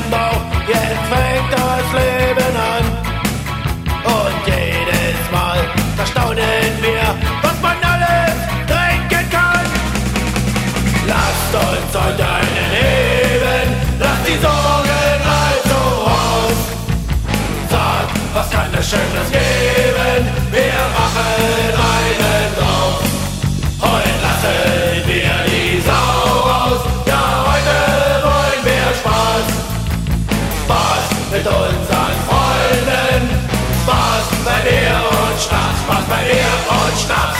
meinem Bauch, jetzt fängt das Leben an. Und jedes Mal, da staunen wir, was man alles trinken kann. Lasst uns heute einen heben, lasst die Sorgen also raus. Sag, was kann es Schönes geben, wir machen einen drauf. Heute lassen wir die Sau raus, ja heute wollen wir Spaß. Spaß mit unseren Freunden, Spaß bei Bier und Schnaps, Spaß bei Bier und Schnaps.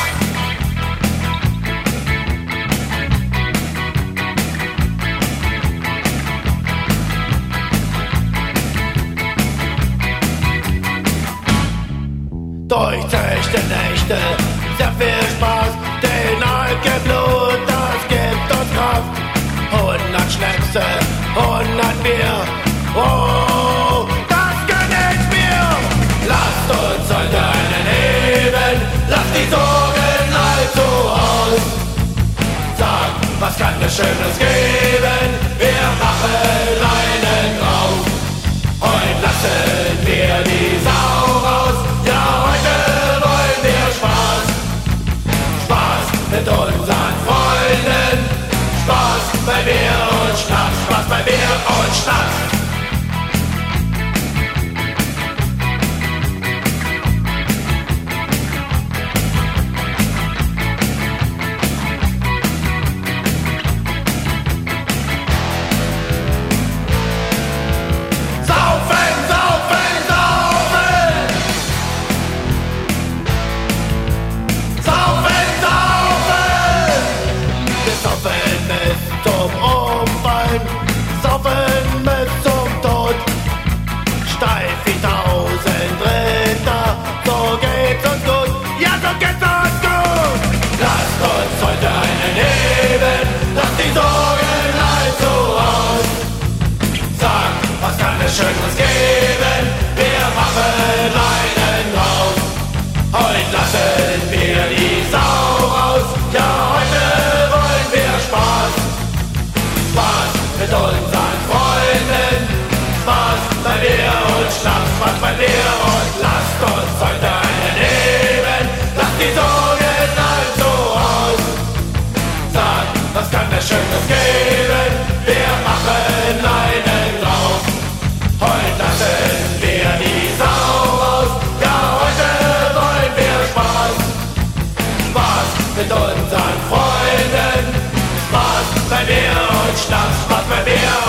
Durchzechte Nächte, sehr viel Spaß, den Alkoholblut, das gibt uns Kraft. 100 Schnäpse, 100 Bier, oh, das gönn ich mir. Lasst uns heute einen heben, lasst die Sorgen also aus. Sag, was kann es Schönes geben, wir machen einen drauf. Heute lassen wir die Sau raus, ja heute wollen wir Spaß. Spaß mit unseren Freunden, Spaß bei Bier und Schnaps, Spaß bei Bier und Schnaps. Saufen bis zum Tod, steif wie 1000 Ritter, so geht's uns gut, ja so geht's uns gut. Lasst uns heute einen heben, lasst die Sorgen also raus. Sag, was kann es Schönes geben, wir machen einen drauf. Heute lassen wir die Sau raus, ja heute wollen wir Spaß. Spaß mit unseren Freunden, Spaß bei Bier und Schnaps, Spaß bei Bier und lasst uns heute einen heben, lasst die Sorgen also aus. Sag, was kann es Schönes geben, wir machen einen drauf. Heute lassen wir die Sau raus, ja heute wollen wir Spaß. Spaß mit unseren Freunden, Spaß bei Bier und Schnaps, Spaß bei Bier